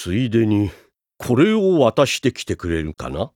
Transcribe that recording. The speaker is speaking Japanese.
ついでにこれを渡してきてくれるかな？